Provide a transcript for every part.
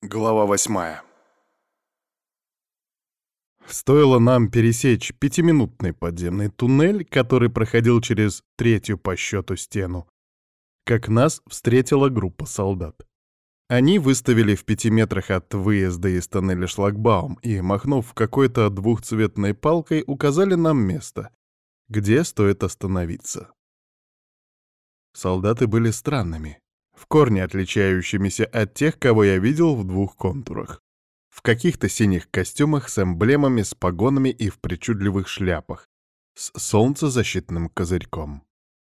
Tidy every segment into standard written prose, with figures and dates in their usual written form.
Глава 8. Стоило нам пересечь пятиминутный подземный туннель, который проходил через третью по счету стену, как нас встретила группа солдат. Они выставили в 5 метрах от выезда из тоннеля шлагбаум и, махнув какой-то двухцветной палкой, указали нам место, где стоит остановиться. Солдаты были странными, в корне отличающимися от тех, кого я видел в двух контурах. В каких-то синих костюмах с эмблемами, с погонами и в причудливых шляпах, с солнцезащитным козырьком.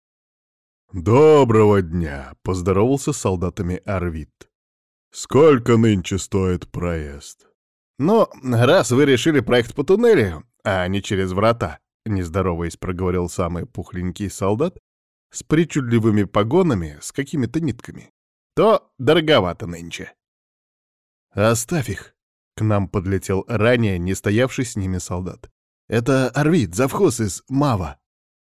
«Доброго дня!» — поздоровался с солдатами Арвид. «Сколько нынче стоит проезд?» «Ну, раз вы решили проехать по туннелю, а не через врата», — не здороваясь, проговорил самый пухленький солдат с причудливыми погонами, с какими-то нитками, то дороговато нынче. «Оставь их!» — к нам подлетел ранее не стоявший с ними солдат. «Это Арвид, завхоз из Мава».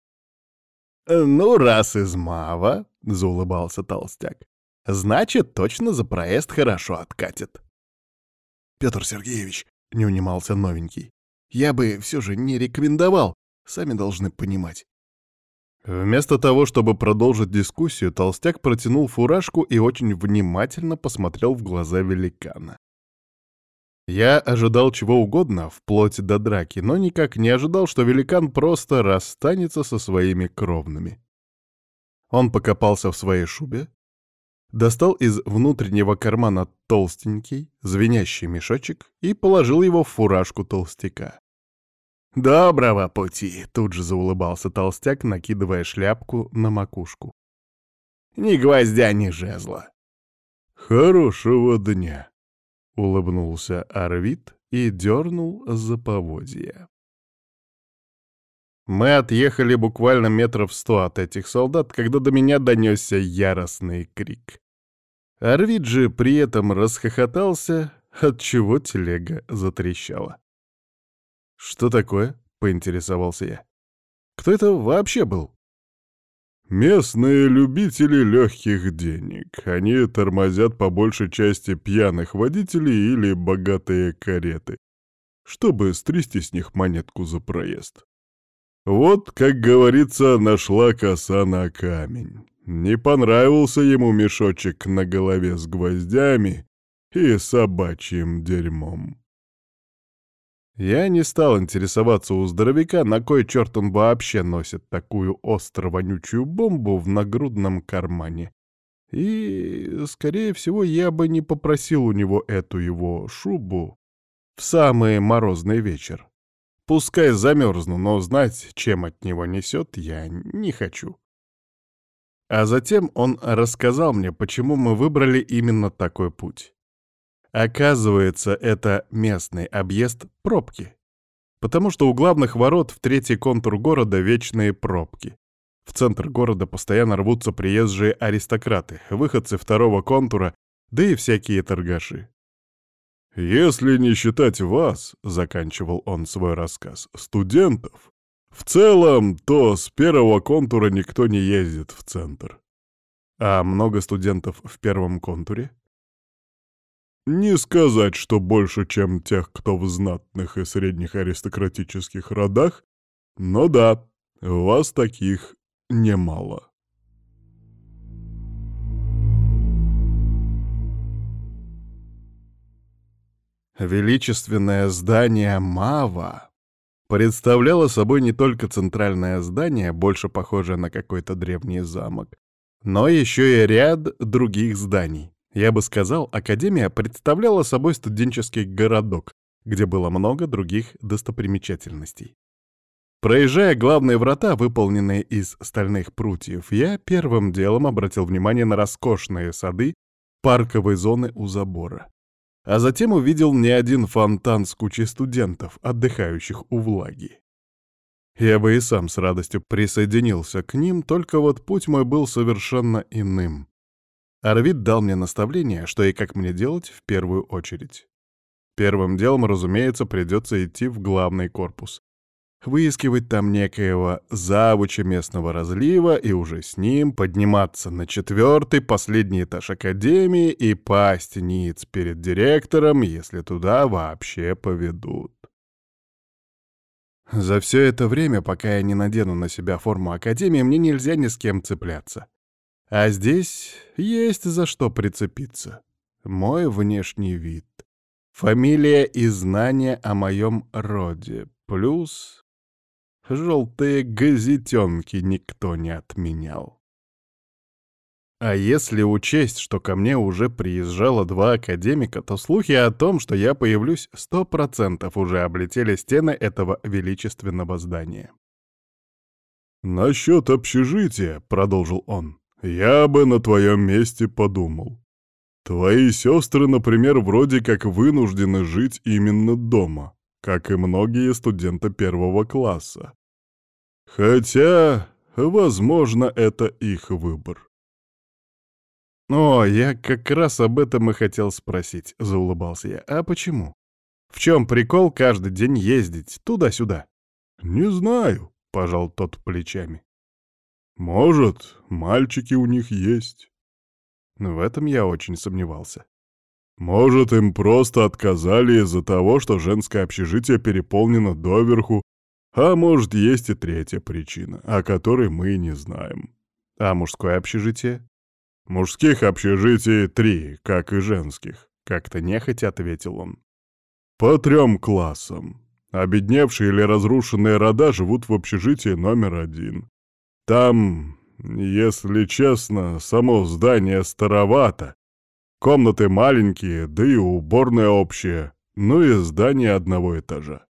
«Ну, раз из Мава», — заулыбался толстяк, — «значит, точно за проезд хорошо откатит». «Петр Сергеевич», — не унимался новенький, — «я бы все же не рекомендовал, сами должны понимать». Вместо того, чтобы продолжить дискуссию, толстяк протянул фуражку и очень внимательно посмотрел в глаза великана. Я ожидал чего угодно, вплоть до драки, но никак не ожидал, что великан просто расстанется со своими кровными. Он покопался в своей шубе, достал из внутреннего кармана толстенький, звенящий мешочек и положил его в фуражку толстяка. «Доброго пути!» — тут же заулыбался толстяк, накидывая шляпку на макушку. «Ни гвоздя, ни жезла!» «Хорошего дня!» — улыбнулся Арвид и дернул за поводья. Мы отъехали буквально 100 метров от этих солдат, когда до меня донесся яростный крик. Арвид же при этом расхохотался, отчего телега затрещала. «Что такое?» — поинтересовался я. «Кто это вообще был?» «Местные любители легких денег. Они тормозят по большей части пьяных водителей или богатые кареты, чтобы стрясти с них монетку за проезд. Вот, как говорится, нашла коса на камень. Не понравился ему мешочек на голове с гвоздями и собачьим дерьмом». Я не стал интересоваться у здоровяка, на кой черт он вообще носит такую остро-вонючую бомбу в нагрудном кармане. И, скорее всего, я бы не попросил у него эту его шубу в самый морозный вечер. Пускай замерзну, но знать, чем от него несет, я не хочу. А затем он рассказал мне, почему мы выбрали именно такой путь. Оказывается, это местный объезд пробки. Потому что у главных ворот в третий контур города вечные пробки. В центр города постоянно рвутся приезжие аристократы, выходцы второго контура, да и всякие торгаши. «Если не считать вас, — заканчивал он свой рассказ, — студентов, в целом, то с первого контура никто не ездит в центр». А много студентов в первом контуре? Не сказать, что больше, чем тех, кто в знатных и средних аристократических родах, но да, вас таких немало. Величественное здание Мава представляло собой не только центральное здание, больше похожее на какой-то древний замок, но еще и ряд других зданий. Я бы сказал, Академия представляла собой студенческий городок, где было много других достопримечательностей. Проезжая главные врата, выполненные из стальных прутьев, я первым делом обратил внимание на роскошные сады парковой зоны у забора. А затем увидел не один фонтан с кучей студентов, отдыхающих у влаги. Я бы и сам с радостью присоединился к ним, только вот путь мой был совершенно иным. Арвид дал мне наставление, что и как мне делать в первую очередь. Первым делом, разумеется, придется идти в главный корпус. выискивать там некоего завуча местного разлива и уже с ним подниматься на 4-й, последний этаж академии и пасть ниц перед директором, если туда вообще поведут. За все это время, пока я не надену на себя форму академии, мне нельзя ни с кем цепляться. А здесь есть за что прицепиться. Мой внешний вид, фамилия и знания о моем роде, плюс желтые газетенки никто не отменял. А если учесть, что ко мне уже приезжало 2 академика, то слухи о том, что я появлюсь, 100% уже облетели стены этого величественного здания. «Насчет общежития», — продолжил он, — «я бы на твоем месте подумал. Твои сестры, например, вроде как вынуждены жить именно дома, как и многие студенты 1 класса. Хотя, возможно, это их выбор». «О, я как раз об этом и хотел спросить», — заулыбался я. «А почему? В чем прикол каждый день ездить туда-сюда?» «Не знаю», — пожал тот плечами. «Может, мальчики у них есть». В этом я очень сомневался. «Может, им просто отказали из-за того, что женское общежитие переполнено доверху, а может, есть и третья причина, о которой мы не знаем». А мужское общежитие? «Мужских общежитий 3, как и женских», — как-то нехотя ответил он. «По 3 классам. Обедневшие или разрушенные рода живут в общежитии номер 1. Там, если честно, само здание старовато. Комнаты маленькие, да и уборная общая, ну и здание одного этажа.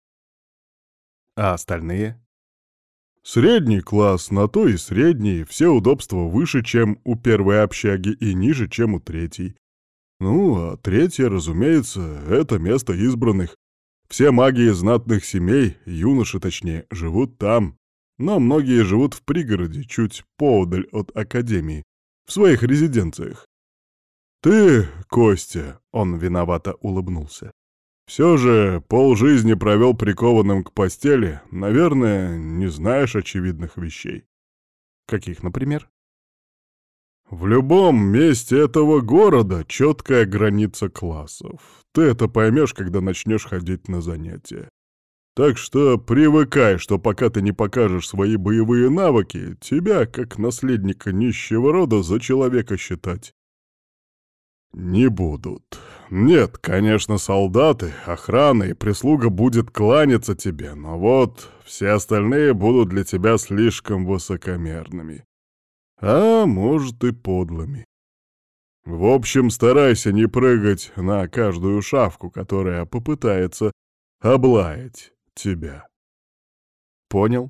А остальные?» Средний класс, на то и средний, все удобства выше, чем у первой общаги, и ниже, чем у третьей. Ну, а третья, разумеется, это место избранных. Все маги из знатных семей, юноши точнее, живут там. Но многие живут в пригороде, чуть поодаль от академии, в своих резиденциях. Ты, Костя, он виновато улыбнулся, все же полжизни провел прикованным к постели, наверное, не знаешь очевидных вещей. Каких, например? В любом месте этого города четкая граница классов. Ты это поймешь, когда начнешь ходить на занятия. Так что привыкай, что пока ты не покажешь свои боевые навыки, тебя, как наследника нищего рода, за человека считать не будут. Нет, конечно, солдаты, охрана и прислуга будет кланяться тебе, но вот все остальные будут для тебя слишком высокомерными. А может и подлыми. В общем, старайся не прыгать на каждую шавку, которая попытается облаять тебя. Понял.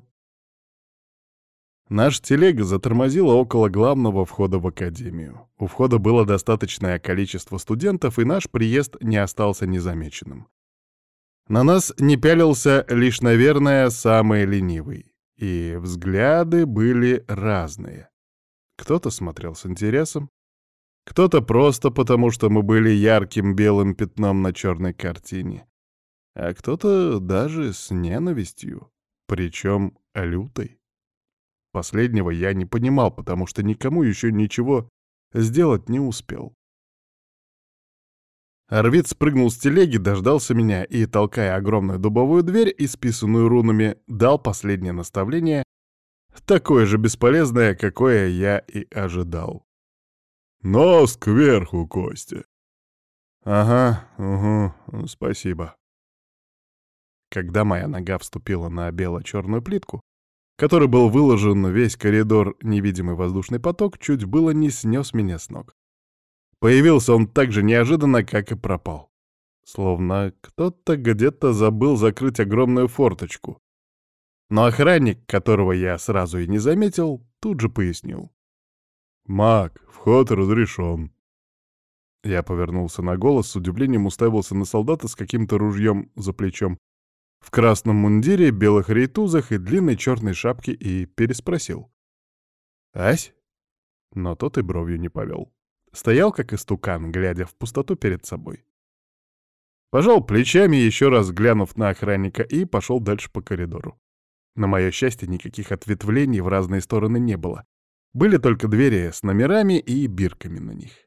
Наша телега затормозила около главного входа в академию. У входа было достаточное количество студентов, и наш приезд не остался незамеченным. На нас не пялился лишь, наверное, самый ленивый. И взгляды были разные. Кто-то смотрел с интересом, кто-то просто потому, что мы были ярким белым пятном на черной картине, а кто-то даже с ненавистью, причем лютой. Последнего я не понимал, потому что никому еще ничего сделать не успел. Арвид спрыгнул с телеги, дождался меня и, толкая огромную дубовую дверь, исписанную рунами, дал последнее наставление, такое же бесполезное, какое я и ожидал. Нос кверху, Костя. Ага, угу, спасибо. Когда моя нога вступила на бело-черную плитку, который был выложен весь коридор, невидимый воздушный поток чуть было не снес меня с ног. Появился он так же неожиданно, как и пропал. Словно кто-то где-то забыл закрыть огромную форточку. Но охранник, которого я сразу и не заметил, тут же пояснил. «Маг, вход разрешен». Я повернулся на голос, с удивлением уставился на солдата с каким-то ружьем за плечом, в красном мундире, белых рейтузах и длинной черной шапке и переспросил. «Ась?» Но тот и бровью не повел. Стоял, как истукан, глядя в пустоту перед собой. Пожал плечами, еще раз глянув на охранника, и пошел дальше по коридору. На мое счастье, никаких ответвлений в разные стороны не было. Были только двери с номерами и бирками на них.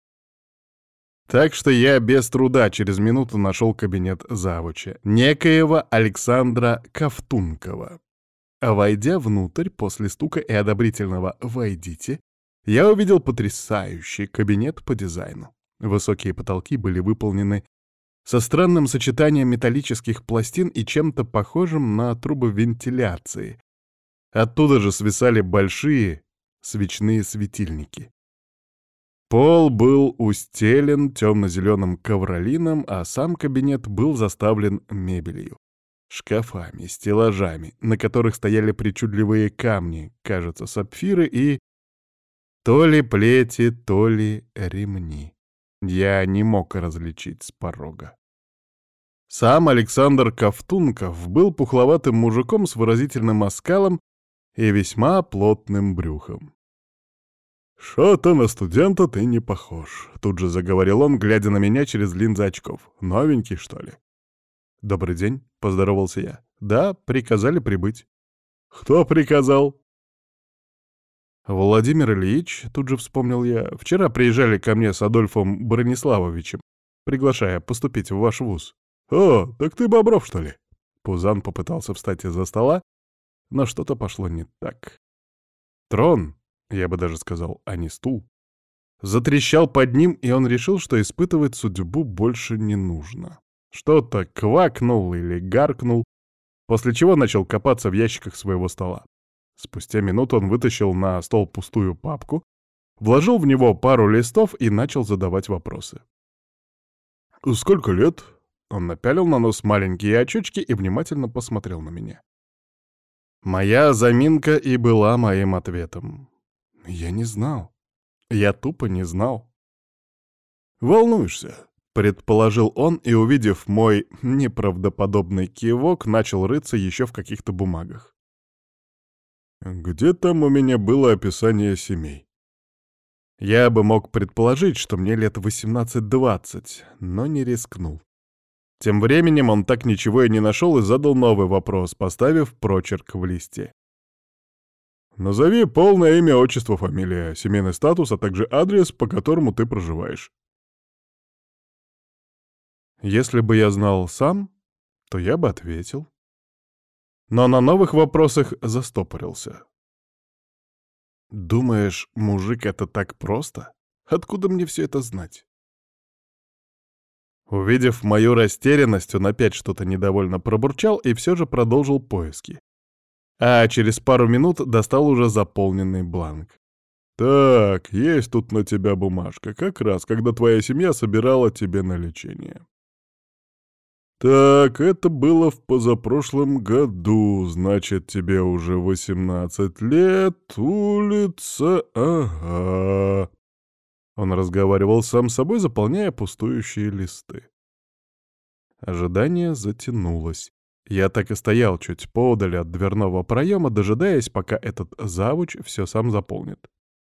Так что я без труда через минуту нашел кабинет завуча, некоего Александра Ковтункова. А войдя внутрь, после стука и одобрительного «войдите», я увидел потрясающий кабинет по дизайну. Высокие потолки были выполнены со странным сочетанием металлических пластин и чем-то похожим на трубы вентиляции. Оттуда же свисали большие свечные светильники. Пол был устелен темно-зеленым ковролином, а сам кабинет был заставлен мебелью. Шкафами, стеллажами, на которых стояли причудливые камни, кажется, сапфиры и... то ли плети, то ли ремни. Я не мог различить с порога. Сам Александр Ковтунков был пухловатым мужиком с выразительным оскалом и весьма плотным брюхом. «Шо-то на студента ты не похож», — тут же заговорил он, глядя на меня через линзы очков. «Новенький, что ли?» «Добрый день», — поздоровался я. «Да, приказали прибыть». «Кто приказал?» «Владимир Ильич», — тут же вспомнил я, — «вчера приезжали ко мне с Адольфом Брониславовичем, приглашая поступить в ваш вуз». «О, так ты Бобров, что ли?» Пузан попытался встать из-за стола, но что-то пошло не так. Трон, я бы даже сказал, а не стул, затрещал под ним, и он решил, что испытывать судьбу больше не нужно. Что-то квакнул или гаркнул, после чего начал копаться в ящиках своего стола. Спустя минуту он вытащил на стол пустую папку, вложил в него пару листов и начал задавать вопросы. «Сколько лет?» Он напялил на нос маленькие очечки и внимательно посмотрел на меня. Моя заминка и была моим ответом. Я не знал. Я тупо не знал. «Волнуешься?» — предположил он, и, увидев мой неправдоподобный кивок, начал рыться еще в каких-то бумагах. «Где там у меня было описание семей?» Я бы мог предположить, что мне лет 18-20, но не рискнул. Тем временем он так ничего и не нашел и задал новый вопрос, поставив прочерк в листе. «Назови полное имя, отчество, фамилия, семейный статус, а также адрес, по которому ты проживаешь». Если бы я знал сам, то я бы ответил. Но на новых вопросах застопорился. «Думаешь, мужик, это так просто? Откуда мне все это знать?» Увидев мою растерянность, он опять что-то недовольно пробурчал и все же продолжил поиски. А через пару минут достал уже заполненный бланк. «Так, есть тут на тебя бумажка, как раз, когда твоя семья собирала тебе на лечение». «Так, это было в позапрошлом году, значит, тебе уже 18 лет, улица, ага». Он разговаривал сам с собой, заполняя пустующие листы. Ожидание затянулось. Я так и стоял чуть поодаль от дверного проема, дожидаясь, пока этот завуч все сам заполнит.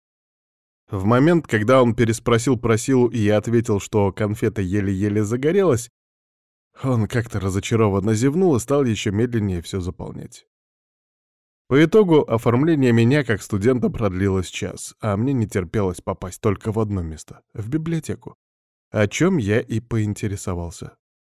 В момент, когда он переспросил про силу, и я ответил, что конфета еле-еле загорелась, он как-то разочарованно зевнул и стал еще медленнее все заполнять. По итогу оформление меня как студента продлилось час, а мне не терпелось попасть только в одно место — в библиотеку, о чем я и поинтересовался.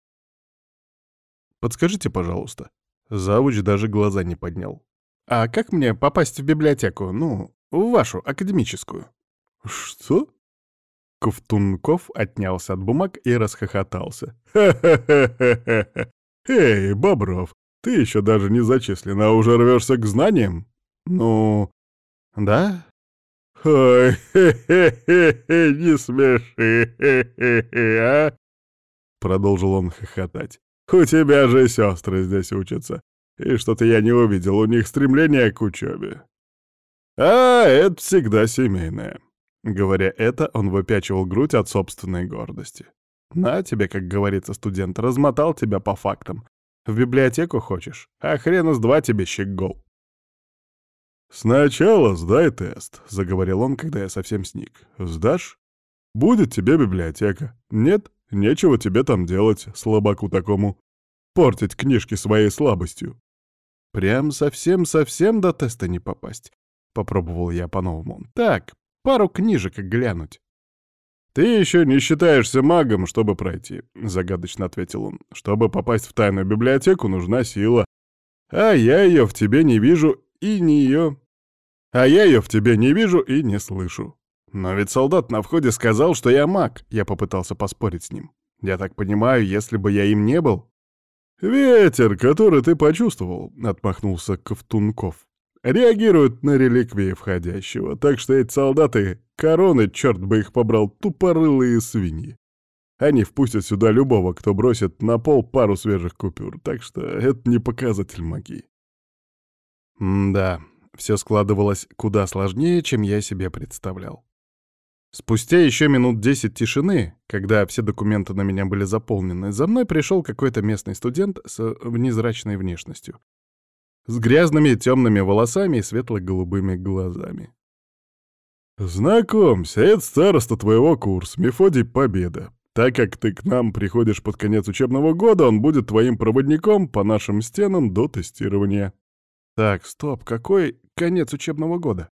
«Подскажите, пожалуйста». Завуч даже глаза не поднял. «А как мне попасть в библиотеку? Ну, в вашу, академическую?» «Что?» Ковтунков отнялся от бумаг и расхохотался. «Ха-ха-ха-ха-ха! Эй, Бобров, ты еще даже не зачислен, а уже рвешься к знаниям?» «Ну, да?» «Ой, хе-хе-хе, не смеши, хе-хе-хе, а?» Продолжил он хохотать. «У тебя же сестры здесь учатся, и что-то я не увидел у них стремления к учебе. А это всегда семейное». Говоря это, он выпячивал грудь от собственной гордости. «На тебе, как говорится, студент, размотал тебя по фактам. В библиотеку хочешь? А хрена с два тебе, щегол». «Сначала сдай тест», — заговорил он, когда я совсем сник. «Сдашь? Будет тебе библиотека. Нет? Нечего тебе там делать, слабаку такому. Портить книжки своей слабостью. Прям совсем-совсем до теста не попасть. Попробовал я по-новому. Так, пару книжек глянуть. «Ты еще не считаешься магом, чтобы пройти», — загадочно ответил он. «Чтобы попасть в тайную библиотеку, нужна сила. А я ее в тебе не вижу и не слышу». Но ведь солдат на входе сказал, что я маг. Я попытался поспорить с ним. Я так понимаю, если бы я им не был... «Ветер, который ты почувствовал», — отмахнулся Ковтунков, «реагирует на реликвии входящего, так что эти солдаты — короны, черт бы их побрал, тупорылые свиньи. Они впустят сюда любого, кто бросит на пол пару свежих купюр, так что это не показатель магии». Да, все складывалось куда сложнее, чем я себе представлял. Спустя еще минут 10 тишины, когда все документы на меня были заполнены, за мной пришел какой-то местный студент с внезрачной внешностью. С грязными темными волосами и светло-голубыми глазами. «Знакомься, это староста твоего курса, Мефодий Победа. Так как ты к нам приходишь под конец учебного года, он будет твоим проводником по нашим стенам до тестирования». Так, стоп, какой конец учебного года?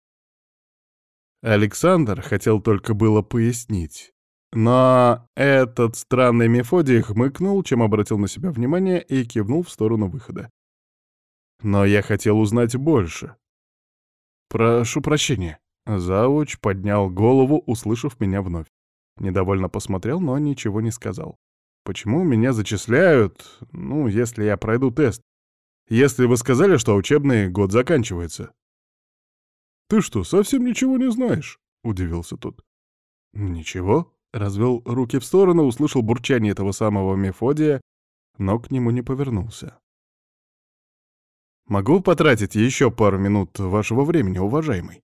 Александр хотел только было пояснить. Но этот странный Мефодий хмыкнул, чем обратил на себя внимание, и кивнул в сторону выхода. Но я хотел узнать больше. «Прошу прощения». Завуч поднял голову, услышав меня вновь. Недовольно посмотрел, но ничего не сказал. «Почему меня зачисляют, если я пройду тест? Если вы сказали, что учебный год заканчивается?» «Ты что, совсем ничего не знаешь?» — удивился тот. «Ничего», — развел руки в сторону, услышал бурчание этого самого Мефодия, но к нему не повернулся. «Могу потратить еще пару минут вашего времени, уважаемый?»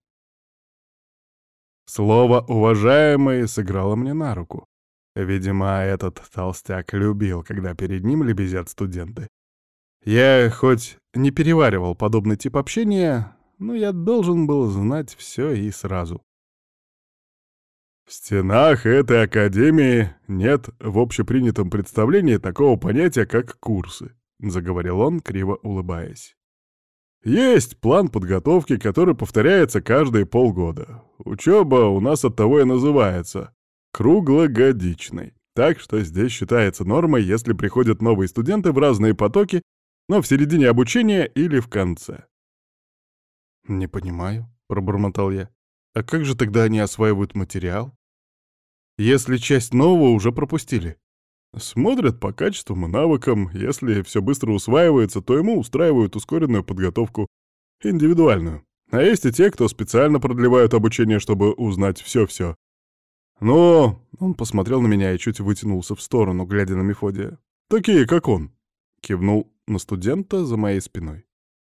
Слово «уважаемый» сыграло мне на руку. Видимо, этот толстяк любил, когда перед ним лебезят студенты. Я хоть не переваривал подобный тип общения, но я должен был знать все и сразу. «В стенах этой академии нет в общепринятом представлении такого понятия, как курсы», — заговорил он, криво улыбаясь. «Есть план подготовки, который повторяется каждые полгода. Учеба у нас оттого и называется круглогодичной. Так что здесь считается нормой, если приходят новые студенты в разные потоки, но в середине обучения или в конце». «Не понимаю», — пробормотал я. «А как же тогда они осваивают материал? Если часть нового уже пропустили?» Смотрят по качествам и навыкам. Если все быстро усваивается, то ему устраивают ускоренную подготовку, индивидуальную. А есть и те, кто специально продлевают обучение, чтобы узнать все-все. Но он посмотрел на меня и чуть вытянулся в сторону, глядя на Мефодия. «Такие, как он», — кивнул на студента за моей спиной.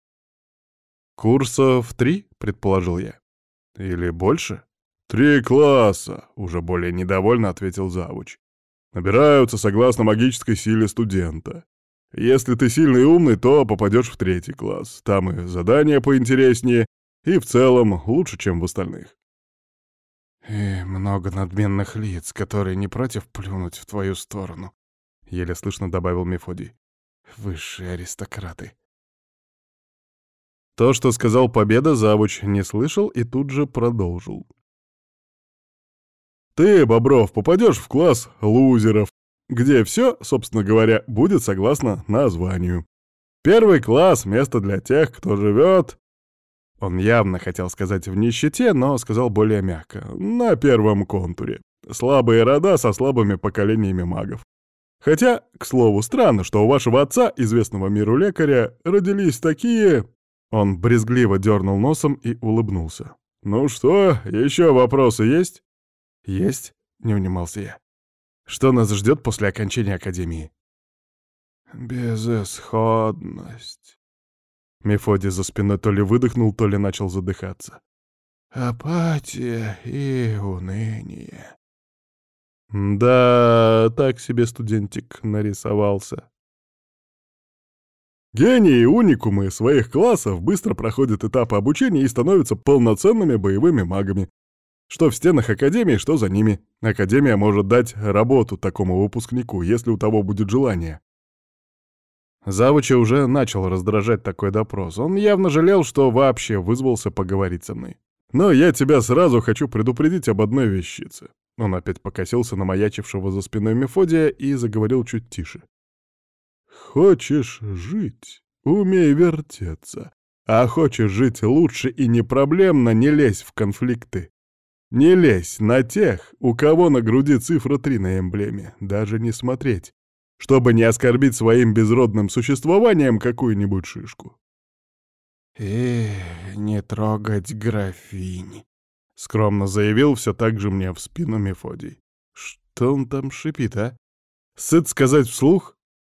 «Курсов 3, предположил я. «Или больше?» 3 класса», — уже более недовольно ответил завуч. «Набираются согласно магической силе студента. Если ты сильный и умный, то попадешь в 3 класс. Там и задания поинтереснее, и в целом лучше, чем в остальных». «И много надменных лиц, которые не против плюнуть в твою сторону», — еле слышно добавил Мефодий. «Высшие аристократы». То, что сказал Победа, завуч не слышал и тут же продолжил. «Ты, Бобров, попадешь в класс лузеров, где все, собственно говоря, будет согласно названию. 1 класс — место для тех, кто живет...» Он явно хотел сказать «в нищете», но сказал более мягко. «На первом контуре. Слабые рода со слабыми поколениями магов. Хотя, к слову, странно, что у вашего отца, известного миру лекаря, родились такие...» Он брезгливо дернул носом и улыбнулся. «Ну что, еще вопросы есть?» «Есть», — не унимался я. «Что нас ждет после окончания академии?» «Безысходность». Мефодий за спиной то ли выдохнул, то ли начал задыхаться. «Апатия и уныние». Да, так себе студентик нарисовался. Гении и уникумы своих классов быстро проходят этапы обучения и становятся полноценными боевыми магами. Что в стенах академии, что за ними. Академия может дать работу такому выпускнику, если у того будет желание. Завуча уже начал раздражать такой допрос. Он явно жалел, что вообще вызвался поговорить со мной. Но я тебя сразу хочу предупредить об одной вещице. Он опять покосился на маячившего за спиной Мефодия и заговорил чуть тише. Хочешь жить — умей вертеться. А хочешь жить лучше и не проблемно — не лезь в конфликты. Не лезь на тех, у кого на груди цифра 3 на эмблеме, даже не смотреть, чтобы не оскорбить своим безродным существованием какую-нибудь шишку. Не трогать графинь», — скромно заявил все так же мне в спину Мефодий. Что он там шипит, а? Сыт сказать вслух?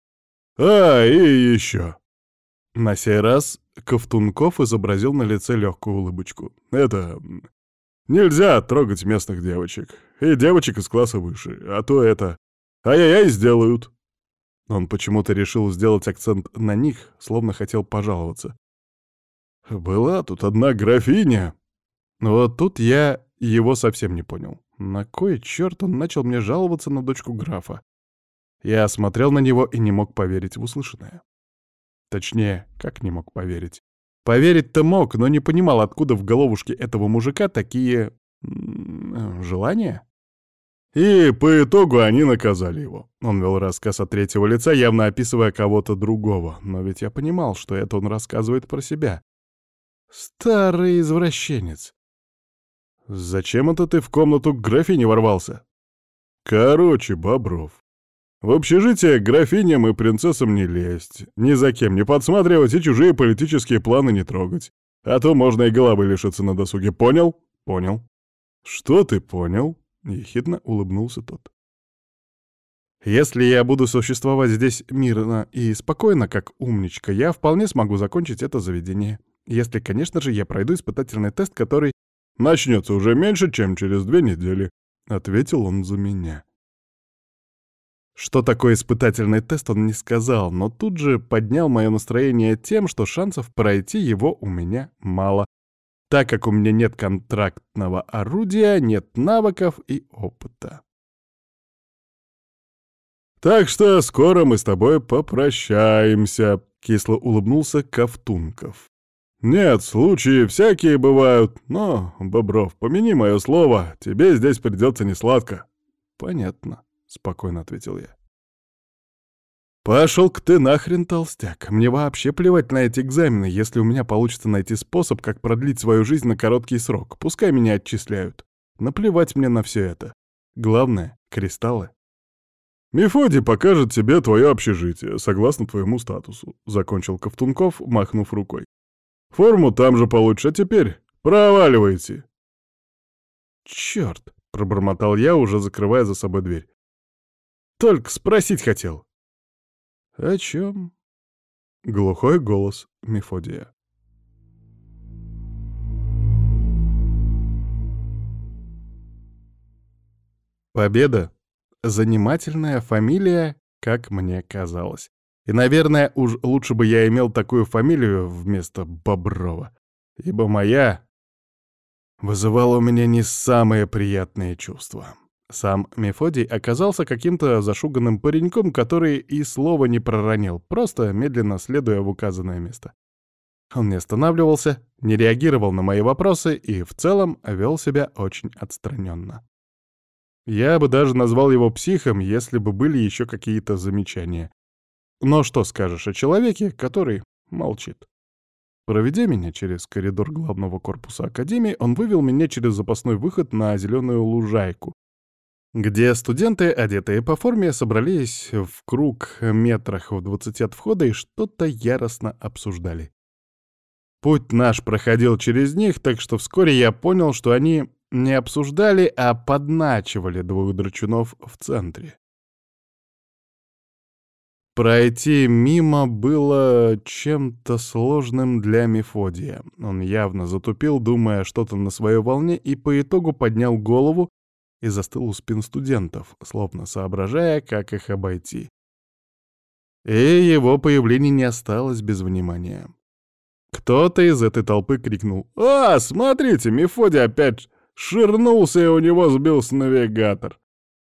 И еще. На сей раз Ковтунков изобразил на лице легкую улыбочку. Нельзя трогать местных девочек. И девочек из класса выше. А то ай-яй-яй сделают. Он почему-то решил сделать акцент на них, словно хотел пожаловаться. Была тут одна графиня. Вот тут я его совсем не понял. На кой черт он начал мне жаловаться на дочку графа? Я смотрел на него и не мог поверить в услышанное. Точнее, как не мог поверить? Поверить-то мог, но не понимал, откуда в головушке этого мужика такие... желания? И по итогу они наказали его. Он вел рассказ от третьего лица, явно описывая кого-то другого. Но ведь я понимал, что это он рассказывает про себя. Старый извращенец. Зачем это ты в комнату к графине ворвался? Короче, Бобров. В общежитие к графиням и принцессам не лезть, ни за кем не подсматривать и чужие политические планы не трогать. А то можно и головы лишиться на досуге. Понял? Понял. Что ты понял? Ехидно улыбнулся тот. Если я буду существовать здесь мирно и спокойно, как умничка, я вполне смогу закончить это заведение. Если, конечно же, я пройду испытательный тест, который начнется уже меньше, чем через 2 недели, — ответил он за меня. Что такое испытательный тест, он не сказал, но тут же поднял мое настроение тем, что шансов пройти его у меня мало, так как у меня нет контрактного орудия, нет навыков и опыта. «Так что скоро мы с тобой попрощаемся», — кисло улыбнулся Ковтунков. «Нет, случаи всякие бывают, но, Бобров, помяни мое слово, тебе здесь придется несладко». «Понятно», — спокойно ответил я. «Пошел-ка ты нахрен, толстяк. Мне вообще плевать на эти экзамены, если у меня получится найти способ, как продлить свою жизнь на короткий срок. Пускай меня отчисляют. Наплевать мне на все это. Главное — кристаллы». «Мефодий покажет тебе твое общежитие, согласно твоему статусу», — закончил Ковтунков, махнув рукой. «Форму там же получишь, а теперь проваливайте». «Черт!» — пробормотал я, уже закрывая за собой дверь. «Только спросить хотел». «О чем?» — глухой голос Мефодия. Победа — занимательная фамилия, как мне казалось. И, наверное, уж лучше бы я имел такую фамилию вместо Боброва, ибо моя вызывала у меня не самые приятные чувства. Сам Мефодий оказался каким-то зашуганным пареньком, который и слова не проронил, просто медленно следуя в указанное место. Он не останавливался, не реагировал на мои вопросы и в целом вел себя очень отстраненно. Я бы даже назвал его психом, если бы были еще какие-то замечания. Но что скажешь о человеке, который молчит? Проведя меня через коридор главного корпуса Академии, он вывел меня через запасной выход на зеленую лужайку, где студенты, одетые по форме, собрались в круг метрах в 20 от входа и что-то яростно обсуждали. Путь наш проходил через них, так что вскоре я понял, что они не обсуждали, а подначивали 2 драчунов в центре. Пройти мимо было чем-то сложным для Мефодия. Он явно затупил, думая что-то на своей волне, и по итогу поднял голову и застыл у спин студентов, словно соображая, как их обойти. И его появление не осталось без внимания. Кто-то из этой толпы крикнул: «А, смотрите, Мефодий опять Ширнулся, и у него сбился навигатор.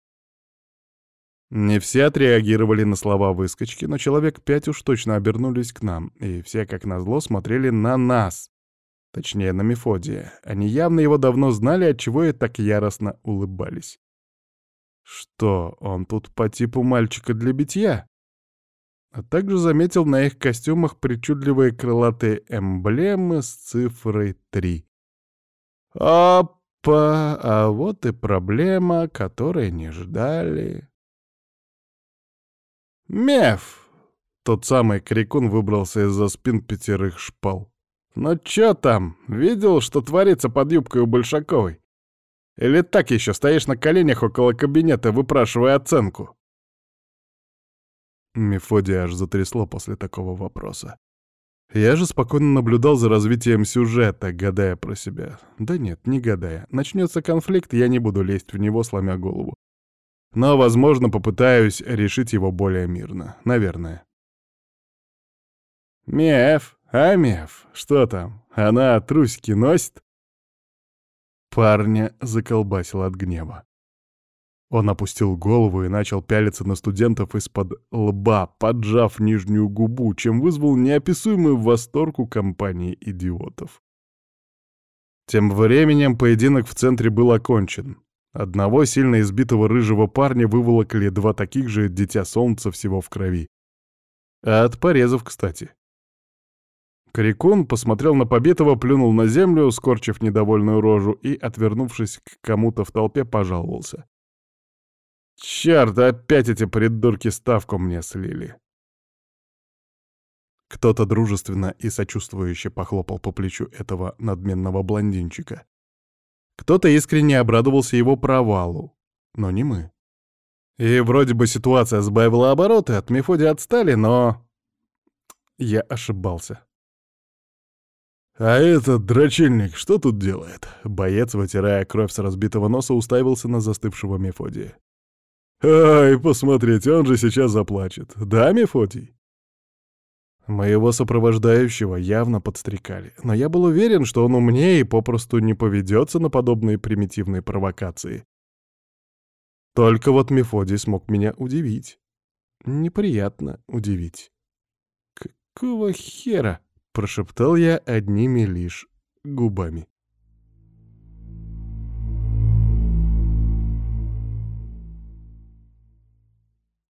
Не все отреагировали на слова выскочки, но человек 5 уж точно обернулись к нам, и все, как назло, смотрели на нас. Точнее, на Мефодия. Они явно его давно знали, отчего и так яростно улыбались. Что, он тут по типу мальчика для битья? А также заметил на их костюмах причудливые крылатые эмблемы с цифрой 3. Опа! А вот и проблема, которой не ждали. «Меф!» — тот самый крикун выбрался из-за спин 5 шпал. «Ну чё там? Видел, что творится под юбкой у Большаковой? Или так еще стоишь на коленях около кабинета, выпрашивая оценку?» Мефодия аж затрясло после такого вопроса. Я же спокойно наблюдал за развитием сюжета, гадая про себя. Да нет, не гадая. Начнется конфликт, я не буду лезть в него, сломя голову. Но, возможно, попытаюсь решить его более мирно. Наверное. «Меф, Меф, что там? Она трусики носит?» Парня заколбасило от гнева. Он опустил голову и начал пялиться на студентов из-под лба, поджав нижнюю губу, чем вызвал неописуемый восторг у компании идиотов. Тем временем поединок в центре был окончен. Одного сильно избитого рыжего парня выволокли 2 таких же дитя солнца всего в крови. А от порезов, кстати. Крикун посмотрел на побитого, плюнул на землю, скорчив недовольную рожу и, отвернувшись к кому-то в толпе, пожаловался. «Чёрт, опять эти придурки ставку мне слили!» Кто-то дружественно и сочувствующе похлопал по плечу этого надменного блондинчика. Кто-то искренне обрадовался его провалу, но не мы. И вроде бы ситуация сбавила обороты, от Мефодия отстали, но... Я ошибался. «А этот дрочильник что тут делает?» Боец, вытирая кровь с разбитого носа, уставился на застывшего Мефодия. «Ай, посмотрите, он же сейчас заплачет. Да, Мефодий?» Моего сопровождающего явно подстрекали, но я был уверен, что он умнее и попросту не поведется на подобные примитивные провокации. Только вот Мефодий смог меня удивить. Неприятно удивить. «Какого хера?» — прошептал я одними лишь губами.